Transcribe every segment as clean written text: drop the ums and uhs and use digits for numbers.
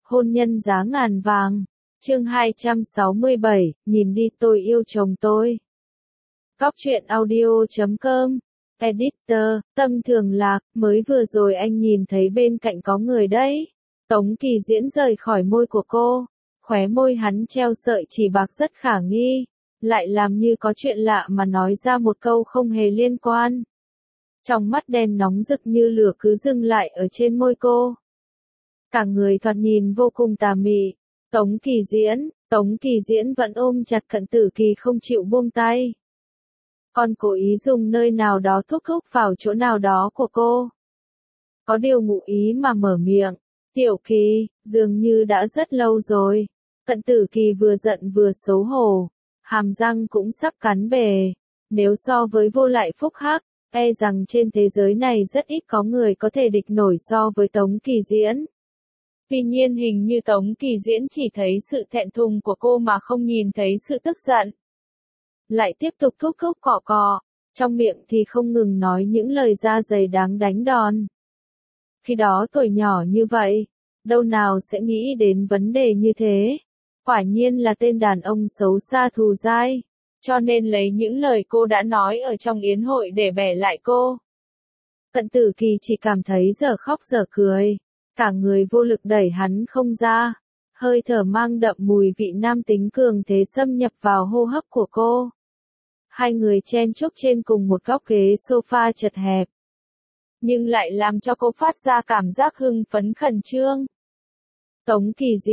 Hôn nhân giá ngàn vàng. Chương 267, nhìn đi tôi yêu chồng tôi. Cóc truyện audio.com. Editor, Tâm Thường Lạc, mới vừa rồi anh nhìn thấy bên cạnh có người đấy. Tống Kỳ Diễn rời khỏi môi của cô, khóe môi hắn treo sợi chỉ bạc rất khả nghi, lại làm như có chuyện lạ mà nói ra một câu không hề liên quan. Trong mắt đen nóng rực như lửa cứ dừng lại ở trên môi cô. Cả người thoạt nhìn vô cùng tà mị. Tống Kỳ Diễn vẫn ôm chặt Cận Tử Kỳ không chịu buông tay. Còn cố ý dùng nơi nào đó thúc vào chỗ nào đó của cô. Có điều ngụ ý mà mở miệng. Tiểu Kỳ, dường như đã rất lâu rồi. Cận Tử Kỳ vừa giận vừa xấu hổ, hàm răng cũng sắp cắn bề. Nếu so với Vô Lại Phúc Hắc, e rằng trên thế giới này rất ít có người có thể địch nổi so với Tống Kỳ Diễn. Tuy nhiên hình như Tống Kỳ Diễn chỉ thấy sự thẹn thùng của cô mà không nhìn thấy sự tức giận. Lại tiếp tục thúc cọ, trong miệng thì không ngừng nói những lời da dày đáng đánh đòn. Khi đó tuổi nhỏ như vậy, đâu nào sẽ nghĩ đến vấn đề như thế. Quả nhiên là tên đàn ông xấu xa thù dai, cho nên lấy những lời cô đã nói ở trong yến hội để bẻ lại cô. Cận Tử Kỳ chỉ cảm thấy dở khóc dở cười, cả người vô lực đẩy hắn không ra, hơi thở mang đậm mùi vị nam tính cường thế xâm nhập vào hô hấp của cô. Hai người chen chúc trên cùng một góc ghế sofa chật hẹp, nhưng lại làm cho cô phát ra cảm giác hưng phấn khẩn trương. Tống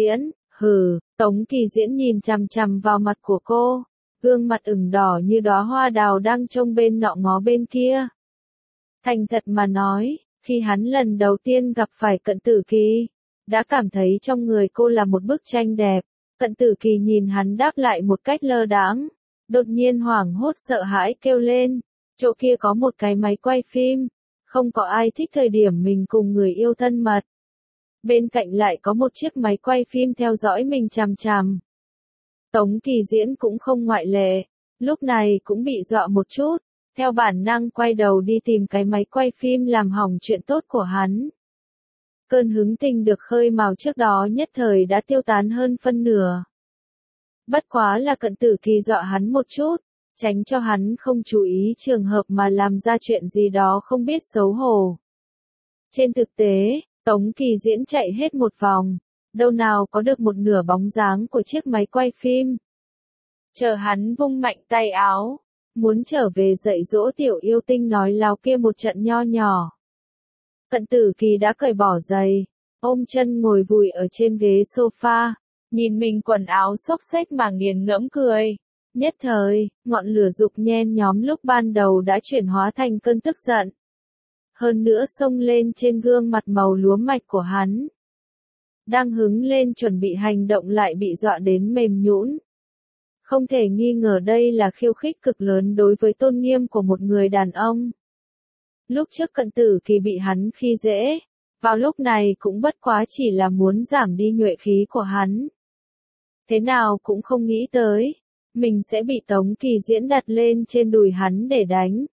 Kỳ Diễn nhìn chằm chằm vào mặt của cô, gương mặt ửng đỏ như đóa hoa đào đang trông bên nọ ngó bên kia. Thành thật mà nói, khi hắn lần đầu tiên gặp phải Cận Tử Kỳ, đã cảm thấy trong người cô là một bức tranh đẹp. Cận Tử Kỳ nhìn hắn đáp lại một cách lơ đãng, đột nhiên hoảng hốt sợ hãi kêu lên, chỗ kia có một cái máy quay phim, không có ai thích thời điểm mình cùng người yêu thân mật. Bên cạnh lại có một chiếc máy quay phim theo dõi mình chằm chằm. Tống Kỳ Diễn cũng không ngoại lệ, lúc này cũng bị dọa một chút, theo bản năng quay đầu đi tìm cái máy quay phim làm hỏng chuyện tốt của hắn. Cơn hứng tình được khơi mào trước đó nhất thời đã tiêu tán hơn phân nửa. Bất quá là Cận Tử Kỳ dọa hắn một chút, tránh cho hắn không chú ý trường hợp mà làm ra chuyện gì đó không biết xấu hổ. Trên thực tế, Tống Kỳ Diễn chạy hết một vòng, đâu nào có được một nửa bóng dáng của chiếc máy quay phim. Chờ hắn vung mạnh tay áo, muốn trở về dạy dỗ tiểu yêu tinh nói láo kia một trận nho nhỏ. Cận Tử Kỳ đã cởi bỏ giày, ôm chân ngồi vùi ở trên ghế sofa, nhìn mình quần áo xốc xếch mà nghiền ngẫm cười. Nhất thời, ngọn lửa dục nhen nhóm lúc ban đầu đã chuyển hóa thành cơn tức giận. Hơn nữa xông lên trên gương mặt màu lúa mạch của hắn. Đang hứng lên chuẩn bị hành động lại bị dọa đến mềm nhũn. Không thể nghi ngờ đây là khiêu khích cực lớn đối với tôn nghiêm của một người đàn ông. Lúc trước Cận Tử Kỳ bị hắn khi dễ, vào lúc này cũng bất quá chỉ là muốn giảm đi nhuệ khí của hắn. Thế nào cũng không nghĩ tới, mình sẽ bị Tống Kỳ Diễn đặt lên trên đùi hắn để đánh.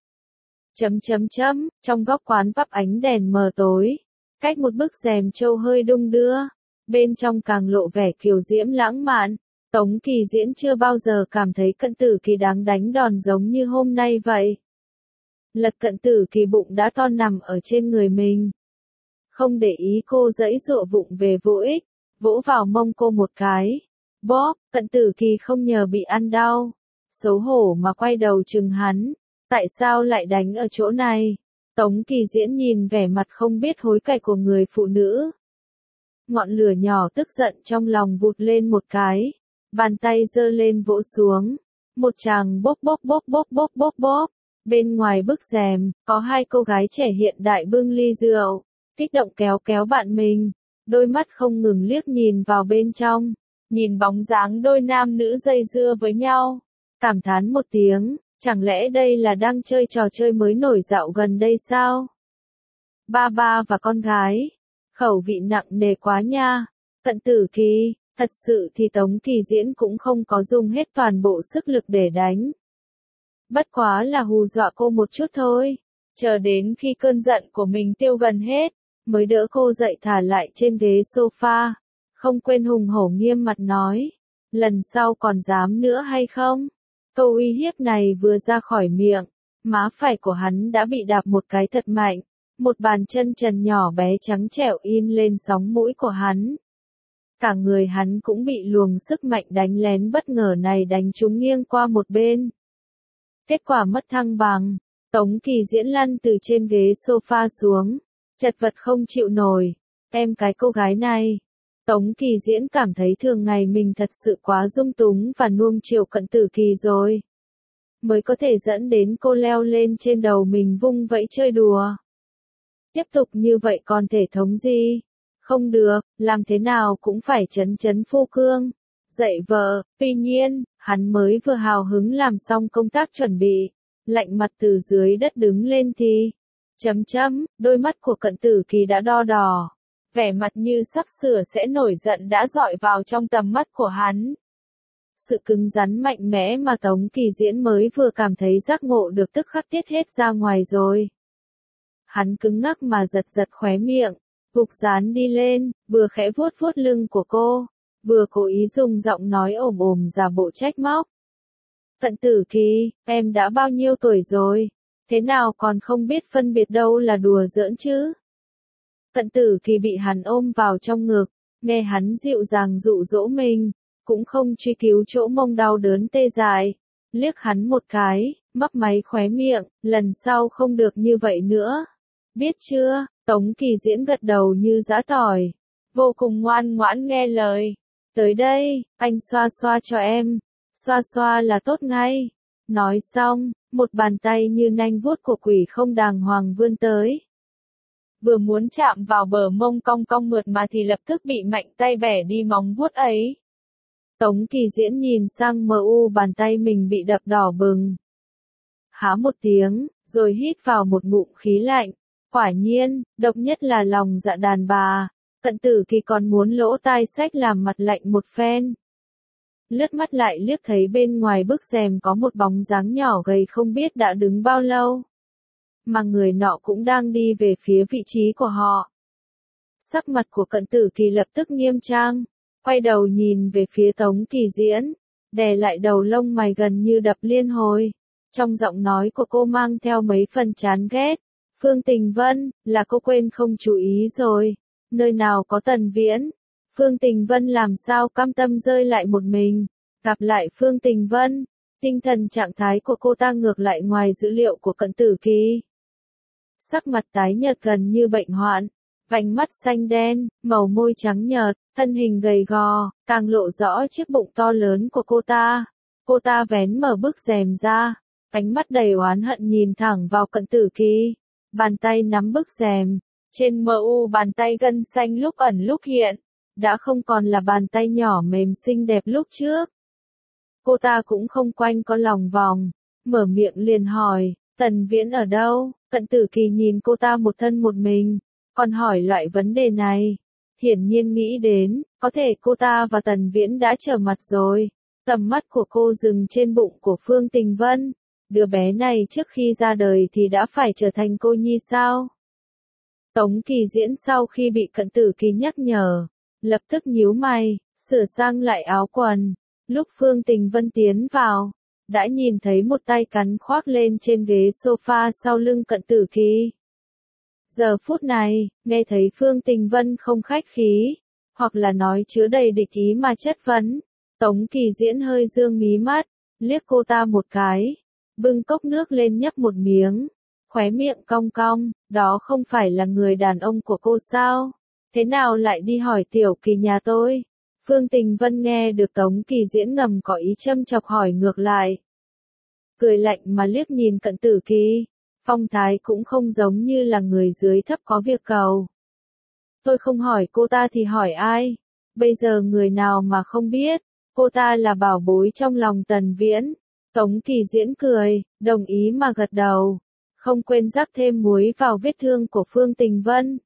Trong góc quán pub ánh đèn mờ tối, cách một bức rèm trâu hơi đung đưa, bên trong càng lộ vẻ kiều diễm lãng mạn. Tống Kỳ Diễn chưa bao giờ cảm thấy Cận Tử Kỳ đáng đánh đòn giống như hôm nay vậy. Lật Cận Tử Kỳ bụng đã to nằm ở trên người mình. Không để ý cô giãy giụa vụng về vô ích, vỗ vào mông cô một cái. Bóp, Cận Tử Kỳ không nhờ bị ăn đau. Xấu hổ mà quay đầu chừng hắn. Tại sao lại đánh ở chỗ này? Tống Kỳ Diễn nhìn vẻ mặt không biết hối cải của người phụ nữ. Ngọn lửa nhỏ tức giận trong lòng vụt lên một cái. Bàn tay giơ lên vỗ xuống. Một chàng bóp. Bên ngoài bức rèm, có hai cô gái trẻ hiện đại bưng ly rượu. Kích động kéo bạn mình. Đôi mắt không ngừng liếc nhìn vào bên trong. Nhìn bóng dáng đôi nam nữ dây dưa với nhau. Cảm thán một tiếng. Chẳng lẽ đây là đang chơi trò chơi mới nổi dạo gần đây sao? Ba và con gái. Khẩu vị nặng nề quá nha. Cận Tử Kỳ, thật sự thì Tống Kỳ Diễn cũng không có dùng hết toàn bộ sức lực để đánh. Bất quá là hù dọa cô một chút thôi. Chờ đến khi cơn giận của mình tiêu gần hết, mới đỡ cô dậy thả lại trên ghế sofa. Không quên hùng hổ nghiêm mặt nói. Lần sau còn dám nữa hay không? Câu uy hiếp này vừa ra khỏi miệng, má phải của hắn đã bị đạp một cái thật mạnh. Một bàn chân trần nhỏ bé trắng trẻo in lên sóng mũi của hắn. Cả người hắn cũng bị luồng sức mạnh đánh lén bất ngờ này đánh trúng nghiêng qua một bên. Kết quả mất thăng bằng, Tống Kỳ Diễn lăn từ trên ghế sofa xuống, chật vật không chịu nổi. Em cái cô gái này. Tống Kỳ Diễn cảm thấy thường ngày mình thật sự quá dung túng và nuông chiều Cận Tử Kỳ rồi. Mới có thể dẫn đến cô leo lên trên đầu mình vung vẫy chơi đùa. Tiếp tục như vậy còn thể thống gì? Không được, làm thế nào cũng phải trấn trấn phu cương. Dạy vợ, tuy nhiên, hắn mới vừa hào hứng làm xong công tác chuẩn bị. Lạnh mặt từ dưới đất đứng lên thì. Đôi mắt của Cận Tử Kỳ đã đo đỏ. Vẻ mặt như sắp sửa sẽ nổi giận đã dọi vào trong tầm mắt của hắn. Sự cứng rắn mạnh mẽ mà Tống Kỳ Diễn mới vừa cảm thấy giác ngộ được tức khắc tiết hết ra ngoài rồi. Hắn cứng ngắc mà giật giật khóe miệng, gục dán đi lên, vừa khẽ vuốt vuốt lưng của cô, vừa cố ý dùng giọng nói ồm ồm giả bộ trách móc. Cận Tử Kỳ, em đã bao nhiêu tuổi rồi? Thế nào còn không biết phân biệt đâu là đùa giỡn chứ? Cận Tử Kỳ bị hắn ôm vào trong ngực, nghe hắn dịu dàng dụ dỗ mình, cũng không truy cứu chỗ mông đau đớn tê dại, liếc hắn một cái, mấp máy khóe miệng, lần sau không được như vậy nữa. Biết chưa? Tống Kỳ Diễn gật đầu như giã tỏi, vô cùng ngoan ngoãn nghe lời. Tới đây, anh xoa xoa cho em, xoa xoa là tốt ngay. Nói xong, một bàn tay như nanh vuốt của quỷ không đàng hoàng vươn tới. Vừa muốn chạm vào bờ mông cong cong mượt mà thì lập tức bị mạnh tay bẻ đi móng vuốt ấy. Tống Kỳ Diễn nhìn sang bàn tay mình bị đập đỏ bừng. Há một tiếng, rồi hít vào một ngụm khí lạnh. Quả nhiên, độc nhất là lòng dạ đàn bà. Cận Tử Kỳ còn muốn lỗ tai xách làm mặt lạnh một phen. Lướt mắt lại liếc thấy bên ngoài bức rèm có một bóng dáng nhỏ gầy không biết đã đứng bao lâu. Mà người nọ cũng đang đi về phía vị trí của họ. Sắc mặt của Cận Tử Kỳ lập tức nghiêm trang, quay đầu nhìn về phía Tống Kỳ Diễn, đè lại đầu lông mày gần như đập liên hồi. Trong giọng nói của cô mang theo mấy phần chán ghét. Phương Tình Vân, là cô quên không chú ý rồi. Nơi nào có Tần Viễn? Phương Tình Vân làm sao cam tâm rơi lại một mình. Gặp lại Phương Tình Vân, tinh thần trạng thái của cô ta ngược lại ngoài dữ liệu của Cận Tử Kỳ. Sắc mặt tái nhợt gần như bệnh hoạn, vành mắt xanh đen, màu môi trắng nhợt, thân hình gầy gò, càng lộ rõ chiếc bụng to lớn của cô ta. Cô ta vén mở bức rèm ra, ánh mắt đầy oán hận nhìn thẳng vào Cận Tử Kỳ. Bàn tay nắm bức rèm, trên bàn tay gân xanh lúc ẩn lúc hiện, đã không còn là bàn tay nhỏ mềm xinh đẹp lúc trước. Cô ta cũng không quanh có lòng vòng, mở miệng liền hỏi, Tần Viễn ở đâu? Cận Tử Kỳ nhìn cô ta một thân một mình, còn hỏi loại vấn đề này. Hiển nhiên nghĩ đến, có thể cô ta và Tần Viễn đã trở mặt rồi. Tầm mắt của cô dừng trên bụng của Phương Tình Vân. Đứa bé này trước khi ra đời thì đã phải trở thành cô nhi sao? Tống Kỳ Diễn sau khi bị Cận Tử Kỳ nhắc nhở, lập tức nhíu mày, sửa sang lại áo quần. Lúc Phương Tình Vân tiến vào, đã nhìn thấy một tay cắn khoác lên trên ghế sofa sau lưng Cận Tử Kỳ. Giờ phút này, nghe thấy Phương Tình Vân không khách khí, hoặc là nói chứa đầy địch ý mà chất vấn, Tống Kỳ Diễn hơi dương mí mắt, liếc cô ta một cái, bưng cốc nước lên nhấp một miếng, khóe miệng cong cong, đó không phải là người đàn ông của cô sao? Thế nào lại đi hỏi Tiểu Kỳ nhà tôi? Phương Tình Vân nghe được Tống Kỳ Diễn ngầm có ý châm chọc hỏi ngược lại. Cười lạnh mà liếc nhìn Cận Tử Kỳ, phong thái cũng không giống như là người dưới thấp có việc cầu. Tôi không hỏi cô ta thì hỏi ai? Bây giờ người nào mà không biết, cô ta là bảo bối trong lòng Tần Viễn. Tống Kỳ Diễn cười, đồng ý mà gật đầu, không quên rắc thêm muối vào vết thương của Phương Tình Vân.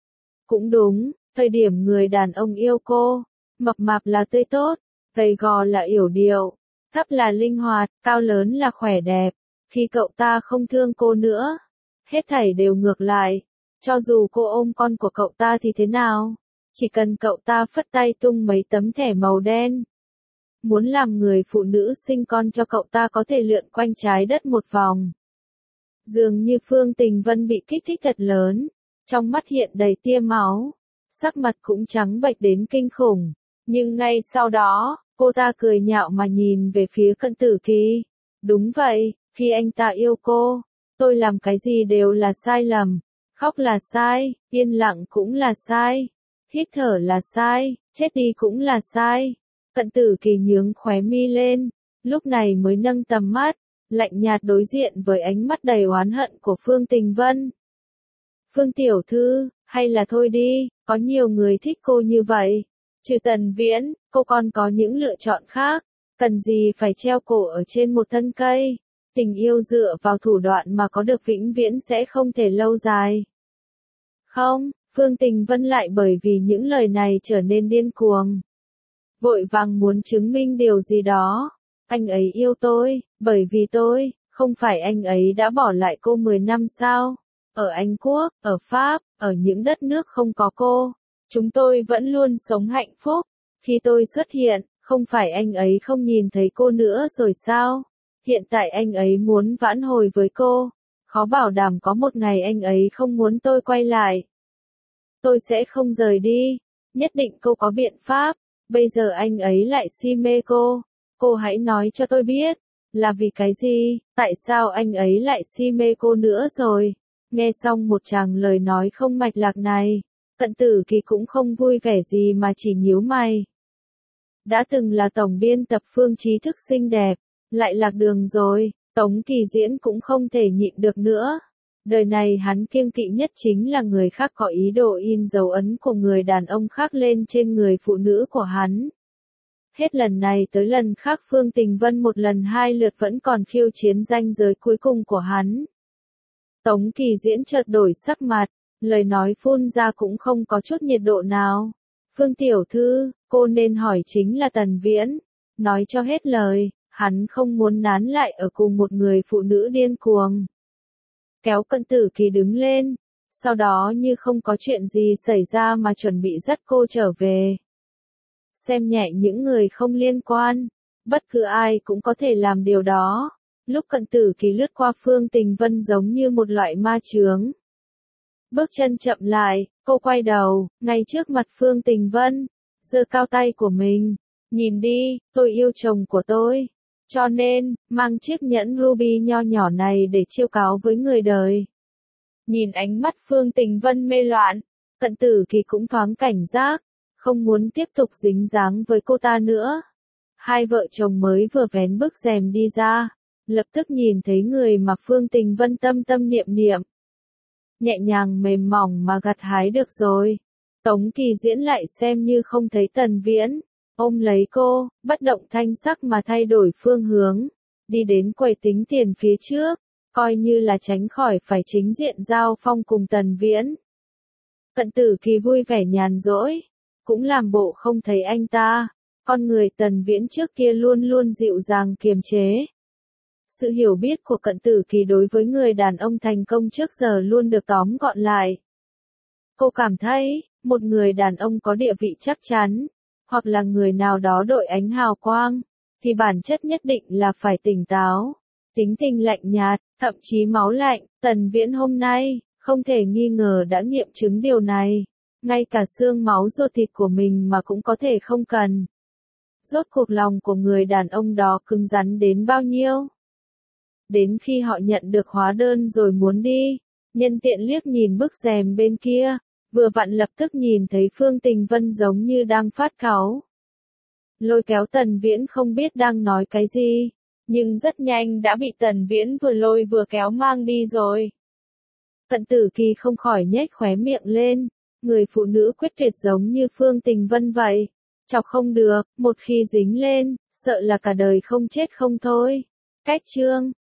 Cũng đúng, thời điểm người đàn ông yêu cô, mập mạp là tươi tốt, gầy gò là yểu điệu, thấp là linh hoạt, cao lớn là khỏe đẹp. Khi cậu ta không thương cô nữa, hết thảy đều ngược lại. Cho dù cô ôm con của cậu ta thì thế nào? chỉ cần cậu ta phất tay tung mấy tấm thẻ màu đen. Muốn làm người phụ nữ sinh con cho cậu ta có thể lượn quanh trái đất một vòng. Dường như Phương Tình Vân bị kích thích thật lớn, trong mắt hiện đầy tia máu, sắc mặt cũng trắng bệch đến kinh khủng. Nhưng ngay sau đó, cô ta cười nhạo mà nhìn về phía Cận Tử Kỳ. Đúng vậy, khi anh ta yêu cô, tôi làm cái gì đều là sai lầm. Khóc là sai, yên lặng cũng là sai, hít thở là sai, chết đi cũng là sai. Cận Tử Kỳ nhướng khóe mi lên, lúc này mới nâng tầm mắt, lạnh nhạt đối diện với ánh mắt đầy oán hận của Phương Tình Vân. Phương tiểu thư, hay là thôi đi, có nhiều người thích cô như vậy. Trừ Tần Viễn, cô còn có những lựa chọn khác, cần gì phải treo cổ ở trên một thân cây. Tình yêu dựa vào thủ đoạn mà có được vĩnh viễn sẽ không thể lâu dài. Không, Phương Tình Vân lại bởi vì những lời này trở nên điên cuồng. Vội vàng muốn chứng minh điều gì đó. Anh ấy yêu tôi, bởi vì tôi, không phải anh ấy đã bỏ lại cô 10 năm sao? Ở Anh Quốc, ở Pháp, ở những đất nước không có cô, chúng tôi vẫn luôn sống hạnh phúc. Khi tôi xuất hiện, không phải anh ấy không nhìn thấy cô nữa rồi sao? Hiện tại anh ấy muốn vãn hồi với cô. Khó bảo đảm có một ngày anh ấy không muốn tôi quay lại. Tôi sẽ không rời đi. Nhất định cô có biện pháp. Bây giờ anh ấy lại si mê cô. Cô hãy nói cho tôi biết. Là vì cái gì? Tại sao anh ấy lại si mê cô nữa rồi? Nghe xong một tràng lời nói không mạch lạc này, Cận Tử Kỳ cũng không vui vẻ gì mà chỉ nhíu mày. Đã từng là tổng biên tập Phương Trí Thức xinh đẹp, lại lạc đường rồi, Tống Kỳ Diễn cũng không thể nhịn được nữa. Đời này hắn kiêng kỵ nhất chính là người khác có ý đồ in dấu ấn của người đàn ông khác lên trên người phụ nữ của hắn. Hết lần này tới lần khác Phương Tình Vân một lần hai lượt vẫn còn khiêu chiến ranh giới cuối cùng của hắn. Tống Kỳ Diễn chợt đổi sắc mặt, lời nói phun ra cũng không có chút nhiệt độ nào. Phương tiểu thư, cô nên hỏi chính là Tần Viễn. Nói cho hết lời, hắn không muốn nán lại ở cùng một người phụ nữ điên cuồng. Kéo Cận Tử Kỳ đứng lên, sau đó như không có chuyện gì xảy ra mà chuẩn bị dắt cô trở về. Xem nhẹ những người không liên quan, bất cứ ai cũng có thể làm điều đó. Lúc Cận Tử Kỳ lướt qua Phương Tình Vân giống như một loại ma chướng. Bước chân chậm lại, cô quay đầu, ngay trước mặt Phương Tình Vân, giơ cao tay của mình. Nhìn đi, tôi yêu chồng của tôi. Cho nên, mang chiếc nhẫn ruby nho nhỏ này để chiêu cáo với người đời. Nhìn ánh mắt Phương Tình Vân mê loạn, Cận Tử Kỳ cũng thoáng cảnh giác, không muốn tiếp tục dính dáng với cô ta nữa. Hai vợ chồng mới vừa vén bức rèm đi ra, lập tức nhìn thấy người mà Phương Tình Vân tâm tâm niệm niệm. Nhẹ nhàng mềm mỏng mà gặt hái được rồi. Tống Kỳ Diễn lại xem như không thấy Tần Viễn, ôm lấy cô, bất động thanh sắc mà thay đổi phương hướng, đi đến quầy tính tiền phía trước, coi như là tránh khỏi phải chính diện giao phong cùng Tần Viễn. Cận Tử Kỳ vui vẻ nhàn rỗi, cũng làm bộ không thấy anh ta, con người Tần Viễn trước kia luôn luôn dịu dàng kiềm chế. Sự hiểu biết của Cận Tử Kỳ đối với người đàn ông thành công trước giờ luôn được tóm gọn lại. Cô cảm thấy, một người đàn ông có địa vị chắc chắn, hoặc là người nào đó đội ánh hào quang, thì bản chất nhất định là phải tỉnh táo, tính tình lạnh nhạt, thậm chí máu lạnh. Tần Viễn hôm nay, không thể nghi ngờ đã nghiệm chứng điều này. Ngay cả xương máu ruột thịt của mình mà cũng có thể không cần. Rốt cuộc lòng của người đàn ông đó cứng rắn đến bao nhiêu? Đến khi họ nhận được hóa đơn rồi muốn đi, nhân tiện liếc nhìn bức rèm bên kia, vừa vặn lập tức nhìn thấy Phương Tình Vân giống như đang phát cáu. Lôi kéo Tần Viễn không biết đang nói cái gì, nhưng rất nhanh đã bị Tần Viễn vừa lôi vừa kéo mang đi rồi. Cận Tử Kỳ không khỏi nhếch khóe miệng lên, người phụ nữ quyết tuyệt giống như Phương Tình Vân vậy. Chọc không được, một khi dính lên, sợ là cả đời không chết không thôi. Cách chương